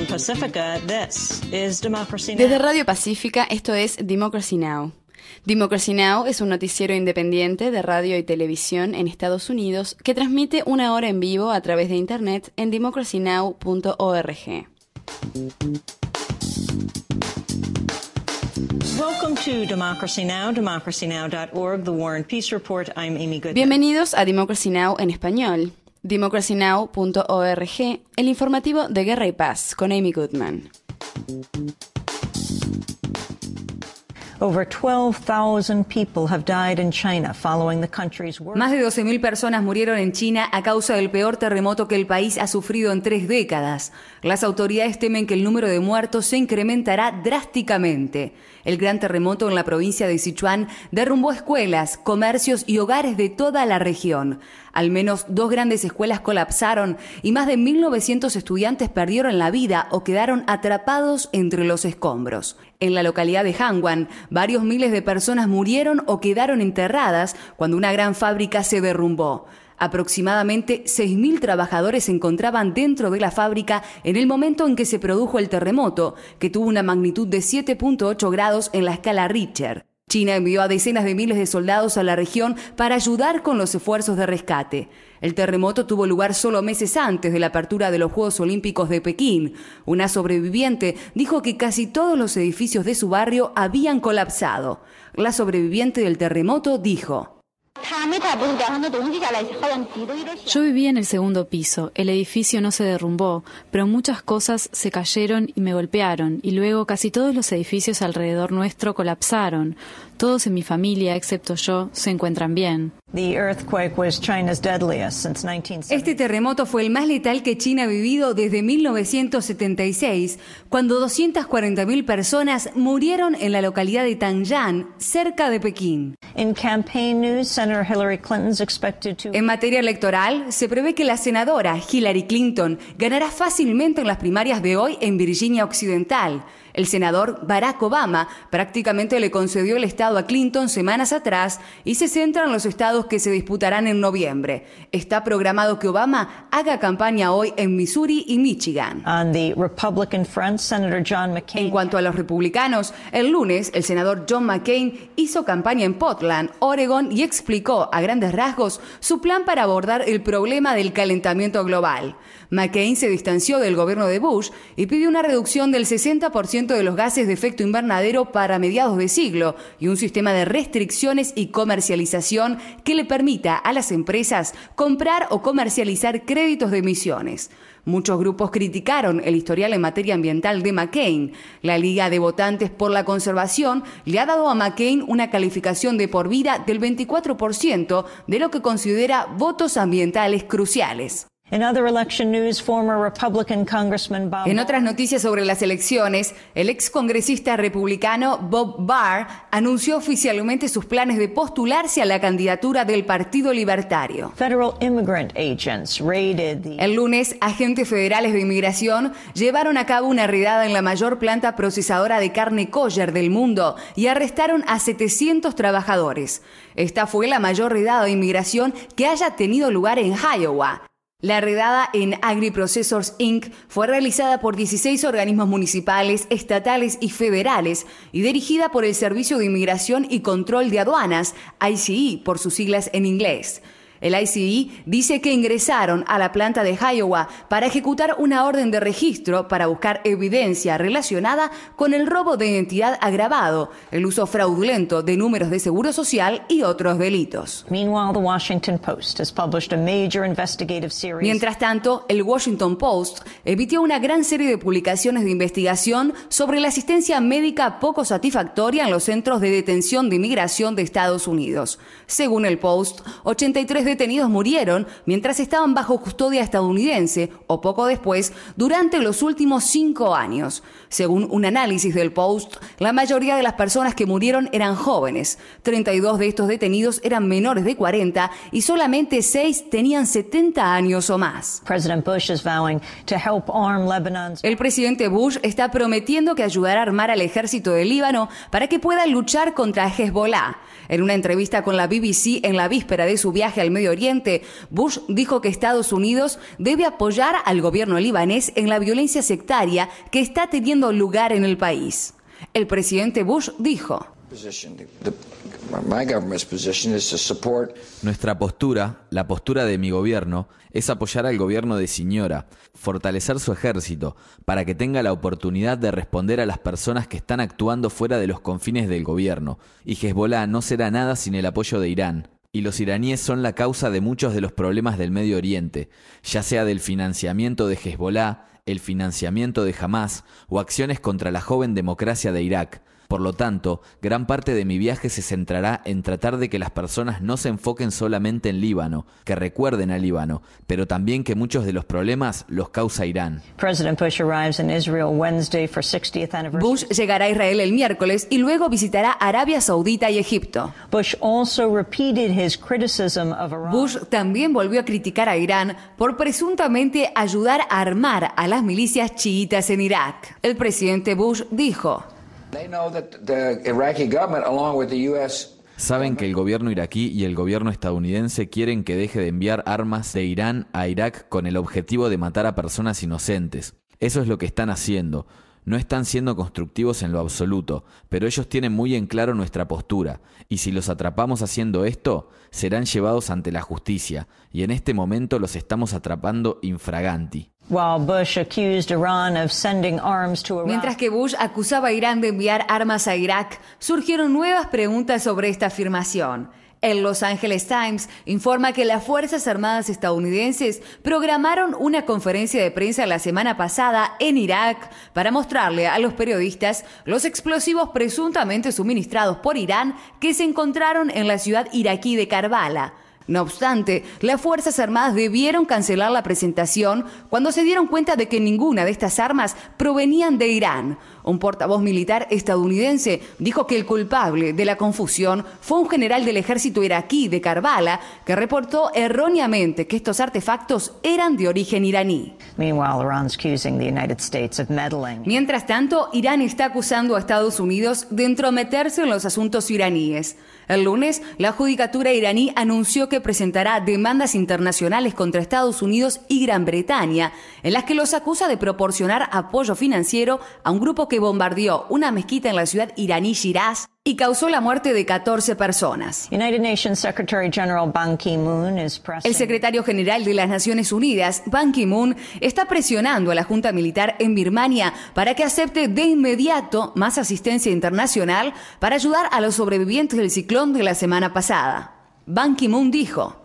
from Pacifica, this is Democracy Now! Desde Radio Pacífica, esto es Democracy Now! Democracy Now! Es un noticiero independiente de radio y televisión en Estados Unidos que transmite una hora en vivo a través de internet en democracynow.org. Welcome to Democracy Now!, democracynow.org, The War and Peace Report. I'm Amy Goodman. Bienvenidos a Democracy Now! En español. democracynow.org, el informativo de Guerra y Paz, con Amy Goodman. Over 12,000 people have died in China following the country's worst. Más de 12.000 personas murieron en China a causa del peor terremoto que el país ha sufrido en 3 décadas. Las autoridades temen que el número de muertos se incrementará drásticamente. El gran terremoto en la provincia de Sichuan derrumbó escuelas, comercios y hogares de toda la región. Al menos 2 grandes escuelas colapsaron y más de 1.900 estudiantes perdieron la vida o quedaron atrapados entre los escombros. En la localidad de Hangwan, varios miles de personas murieron o quedaron enterradas cuando una gran fábrica se derrumbó. Aproximadamente 6.000 trabajadores se encontraban dentro de la fábrica en el momento en que se produjo el terremoto, que tuvo una magnitud de 7.8 grados en la escala Richter. China envió a decenas de miles de soldados a la región para ayudar con los esfuerzos de rescate. El terremoto tuvo lugar solo meses antes de la apertura de los Juegos Olímpicos de Pekín. Una sobreviviente dijo que casi todos los edificios de su barrio habían colapsado. La sobreviviente del terremoto dijo: yo vivía en el segundo piso, el edificio no se derrumbó, pero muchas cosas se cayeron y me golpearon, y luego casi todos los edificios alrededor nuestro colapsaron. Todos en mi familia, excepto yo, se encuentran bien. Este terremoto fue el más letal que China ha vivido desde 1976, cuando 240.000 personas murieron en la localidad de Tangyan, cerca de Pekín. En materia electoral, se prevé que la senadora Hillary Clinton ganará fácilmente en las primarias de hoy en Virginia Occidental. El senador Barack Obama prácticamente le concedió el estado a Clinton semanas atrás y se centra en los estados que se disputarán en noviembre. Está programado que Obama haga campaña hoy en Missouri y Michigan. En cuanto a los republicanos, el lunes el senador John McCain hizo campaña en Portland, Oregon, y explicó a grandes rasgos su plan para abordar el problema del calentamiento global. McCain se distanció del gobierno de Bush y pidió una reducción del 60% de los gases de efecto invernadero para mediados de siglo y un sistema de restricciones y comercialización que le permita a las empresas comprar o comercializar créditos de emisiones. Muchos grupos criticaron el historial en materia ambiental de McCain. La Liga de Votantes por la Conservación le ha dado a McCain una calificación de por vida del 24% de lo que considera votos ambientales cruciales. En otras noticias sobre las elecciones, el excongresista republicano Bob Barr anunció oficialmente sus planes de postularse a la candidatura del Partido Libertario. El lunes, agentes federales de inmigración llevaron a cabo una redada en la mayor planta procesadora de carne kosher del mundo y arrestaron a 700 trabajadores. Esta fue la mayor redada de inmigración que haya tenido lugar en Iowa. La redada en AgriProcessors Inc. fue realizada por 16 organismos municipales, estatales y federales y dirigida por el Servicio de Inmigración y Control de Aduanas, ICE por sus siglas en inglés. El ICE dice que ingresaron a la planta de Iowa para ejecutar una orden de registro para buscar evidencia relacionada con el robo de identidad agravado, el uso fraudulento de números de seguro social y otros delitos. Mientras tanto, el Washington Post emitió una gran serie de publicaciones de investigación sobre la asistencia médica poco satisfactoria en los centros de detención de inmigración de Estados Unidos. Según el Post, 83 detenidos murieron mientras estaban bajo custodia estadounidense o poco después durante los últimos 5 años. Según un análisis del Post, la mayoría de las personas que murieron eran jóvenes. 32 de estos detenidos eran menores de 40 y solamente 6 tenían 70 años o más. El presidente Bush está prometiendo que ayudará a armar al ejército de Líbano para que pueda luchar contra Hezbollah. En una entrevista con la BBC en la víspera de su viaje al Medio Oriente, Bush dijo que Estados Unidos debe apoyar al gobierno libanés en la violencia sectaria que está teniendo lugar en el país. El presidente Bush dijo: Nuestra postura, la postura de mi gobierno, es apoyar al gobierno de Siniora, fortalecer su ejército, para que tenga la oportunidad de responder a las personas que están actuando fuera de los confines del gobierno, y Hezbolá no será nada sin el apoyo de Irán. Y los iraníes son la causa de muchos de los problemas del Medio Oriente, ya sea del financiamiento de Hezbolá, el financiamiento de Hamás o acciones contra la joven democracia de Irak. Por lo tanto, gran parte de mi viaje se centrará en tratar de que las personas no se enfoquen solamente en Líbano, que recuerden a Líbano, pero también que muchos de los problemas los causa Irán. Bush llegará a Israel el miércoles y luego visitará Arabia Saudita y Egipto. Bush también volvió a criticar a Irán por presuntamente ayudar a armar a las milicias chiitas en Irak. El presidente Bush dijo: Saben que el gobierno iraquí y el gobierno estadounidense quieren que deje de enviar armas de Irán a Irak con el objetivo de matar a personas inocentes. Eso es lo que están haciendo. No están siendo constructivos en lo absoluto, pero ellos tienen muy en claro nuestra postura, y si los atrapamos haciendo esto, serán llevados ante la justicia, y en este momento los estamos atrapando infraganti. Mientras que Bush acusaba a Irán de enviar armas a Irak, surgieron nuevas preguntas sobre esta afirmación. El Los Angeles Times informa que las Fuerzas Armadas estadounidenses programaron una conferencia de prensa la semana pasada en Irak para mostrarle a los periodistas los explosivos presuntamente suministrados por Irán que se encontraron en la ciudad iraquí de Karbala. No obstante, las Fuerzas Armadas debieron cancelar la presentación cuando se dieron cuenta de que ninguna de estas armas provenían de Irán. Un portavoz militar estadounidense dijo que el culpable de la confusión fue un general del ejército iraquí de Karbala que reportó erróneamente que estos artefactos eran de origen iraní. Mientras tanto, Irán está acusando a Estados Unidos de entrometerse en los asuntos iraníes. El lunes, la judicatura iraní anunció que presentará demandas internacionales contra Estados Unidos y Gran Bretaña, en las que los acusa de proporcionar apoyo financiero a un grupo que bombardeó una mezquita en la ciudad iraní Shiraz y causó la muerte de 14 personas. El secretario general de las Naciones Unidas, Ban Ki-moon, está presionando a la junta militar en Birmania para que acepte de inmediato más asistencia internacional para ayudar a los sobrevivientes del ciclón de la semana pasada. Ban Ki-moon dijo: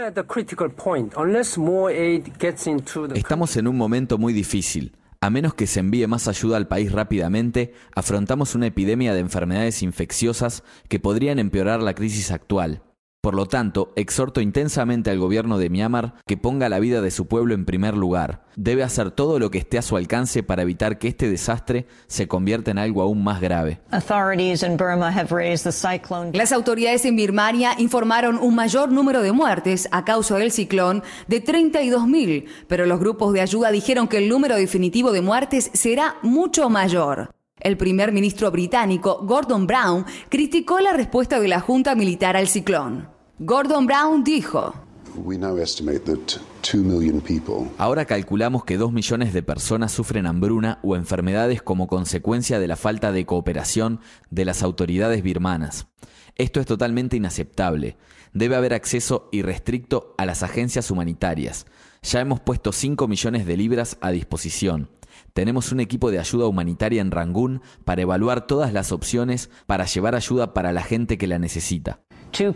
Estamos en un momento muy difícil. A menos que se envíe más ayuda al país rápidamente, afrontamos una epidemia de enfermedades infecciosas que podrían empeorar la crisis actual. Por lo tanto, exhorto intensamente al gobierno de Myanmar que ponga la vida de su pueblo en primer lugar. Debe hacer todo lo que esté a su alcance para evitar que este desastre se convierta en algo aún más grave. Las autoridades en Birmania informaron un mayor número de muertes a causa del ciclón de 32.000, pero los grupos de ayuda dijeron que el número definitivo de muertes será mucho mayor. El primer ministro británico, Gordon Brown, criticó la respuesta de la junta militar al ciclón. Gordon Brown dijo: Ahora calculamos que 2 millones de personas sufren hambruna o enfermedades como consecuencia de la falta de cooperación de las autoridades birmanas. Esto es totalmente inaceptable. Debe haber acceso irrestricto a las agencias humanitarias. Ya hemos puesto 5 millones de libras a disposición. Tenemos un equipo de ayuda humanitaria en Rangún para evaluar todas las opciones para llevar ayuda para la gente que la necesita. 2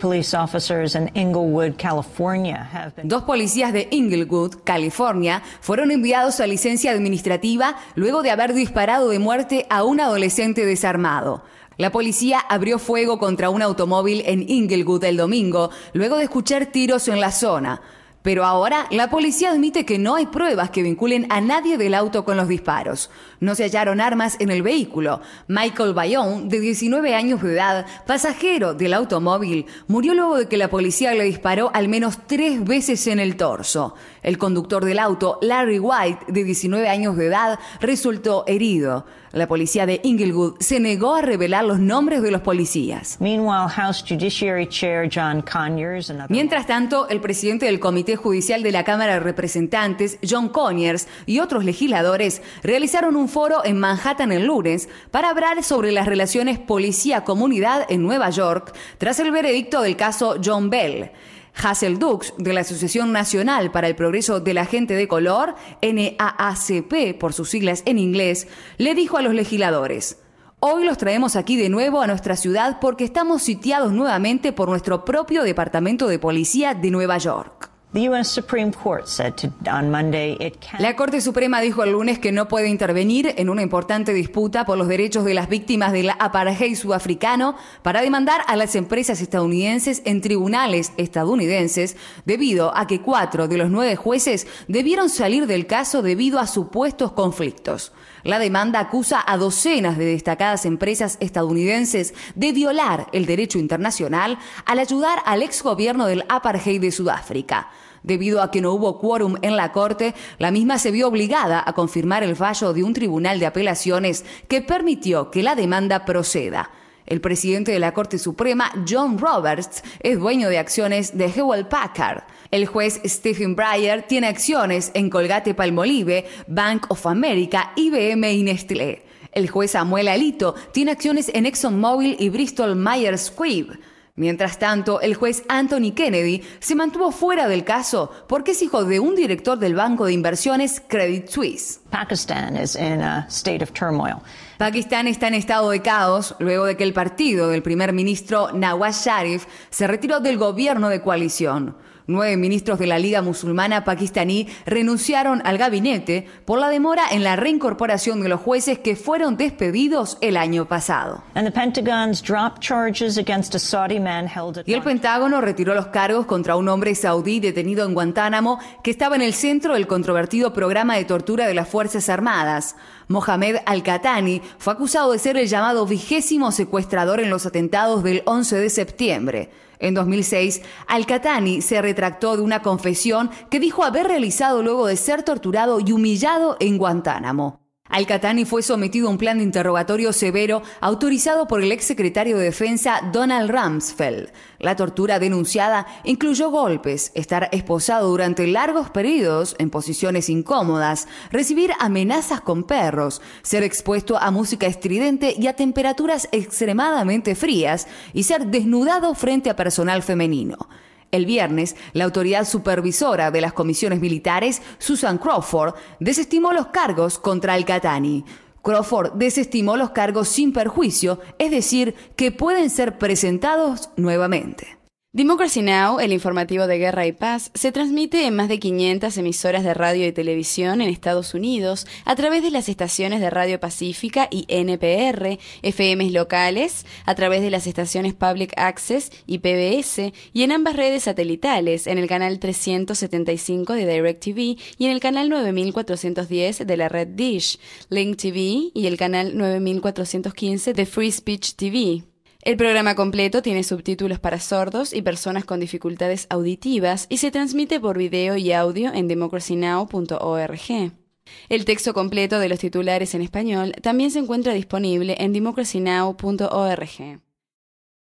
policías de Inglewood, California, fueron enviados a licencia administrativa luego de haber disparado de muerte a un adolescente desarmado. La policía abrió fuego contra un automóvil en Inglewood el domingo, luego de escuchar tiros en la zona. Pero ahora la policía admite que no hay pruebas que vinculen a nadie del auto con los disparos. No se hallaron armas en el vehículo. Michael Bayonne, de 19 años de edad, pasajero del automóvil, murió luego de que la policía le disparó al menos 3 veces en el torso. El conductor del auto, Larry White, de 19 años de edad, resultó herido. La policía de Inglewood se negó a revelar los nombres de los policías. Meanwhile, House Judiciary Chair John Conyers, Mientras tanto, el presidente del Comité Judicial de la Cámara de Representantes, John Conyers, y otros legisladores realizaron un foro en Manhattan el lunes para hablar sobre las relaciones policía-comunidad en Nueva York tras el veredicto del caso John Bell. Hazel Dukes, de la Asociación Nacional para el Progreso de la Gente de Color, NAACP por sus siglas en inglés, le dijo a los legisladores: "Hoy los traemos aquí de nuevo a nuestra ciudad porque estamos sitiados nuevamente por nuestro propio Departamento de Policía de Nueva York". The U.S. Supreme Court said on Monday it can... La Corte Suprema dijo el lunes que no puede intervenir en una importante disputa por los derechos de las víctimas del apartheid sudafricano para demandar a las empresas estadounidenses en tribunales estadounidenses debido a que 4 de los 9 jueces debieron salir del caso debido a supuestos conflictos. La demanda acusa a docenas de destacadas empresas estadounidenses de violar el derecho internacional al ayudar al exgobierno del apartheid de Sudáfrica. Debido a que no hubo quórum en la Corte, la misma se vio obligada a confirmar el fallo de un tribunal de apelaciones que permitió que la demanda proceda. El presidente de la Corte Suprema, John Roberts, es dueño de acciones de Hewlett Packard. El juez Stephen Breyer tiene acciones en Colgate-Palmolive, Bank of America, IBM y Nestlé. El juez Samuel Alito tiene acciones en ExxonMobil y Bristol-Myers Squibb. Mientras tanto, el juez Anthony Kennedy se mantuvo fuera del caso porque es hijo de un director del banco de inversiones Credit Suisse. Pakistan is in a state of turmoil. Pakistán está en estado de caos luego de que el partido del primer ministro Nawaz Sharif se retiró del gobierno de coalición. 9 ministros de la Liga Musulmana pakistaní renunciaron al gabinete por la demora en la reincorporación de los jueces que fueron despedidos el año pasado. And the Pentagon's dropped charges against a Saudi man held at... Y el Pentágono retiró los cargos contra un hombre saudí detenido en Guantánamo que estaba en el centro del controvertido programa de tortura de las Fuerzas Armadas. Mohamed Al-Qahtani fue acusado de ser el llamado 20º secuestrador en los atentados del 11 de septiembre. En 2006, Al-Qahtani se retractó de una confesión que dijo haber realizado luego de ser torturado y humillado en Guantánamo. Al-Qahtani fue sometido a un plan de interrogatorio severo autorizado por el exsecretario de Defensa Donald Rumsfeld. La tortura denunciada incluyó golpes, estar esposado durante largos periodos en posiciones incómodas, recibir amenazas con perros, ser expuesto a música estridente y a temperaturas extremadamente frías y ser desnudado frente a personal femenino. El viernes, la autoridad supervisora de las comisiones militares, Susan Crawford, desestimó los cargos contra Al-Qahtani. Crawford desestimó los cargos sin perjuicio, es decir, que pueden ser presentados nuevamente. Democracy Now!, el informativo de Guerra y Paz, se transmite en más de 500 emisoras de radio y televisión en Estados Unidos a través de las estaciones de Radio Pacífica y NPR, FMs locales, a través de las estaciones Public Access y PBS, y en ambas redes satelitales, en el canal 375 de DirecTV y en el canal 9410 de la red Dish, Link TV y el canal 9415 de Free Speech TV. El programa completo tiene subtítulos para sordos y personas con dificultades auditivas y se transmite por video y audio en democracynow.org. El texto completo de los titulares en español también se encuentra disponible en democracynow.org.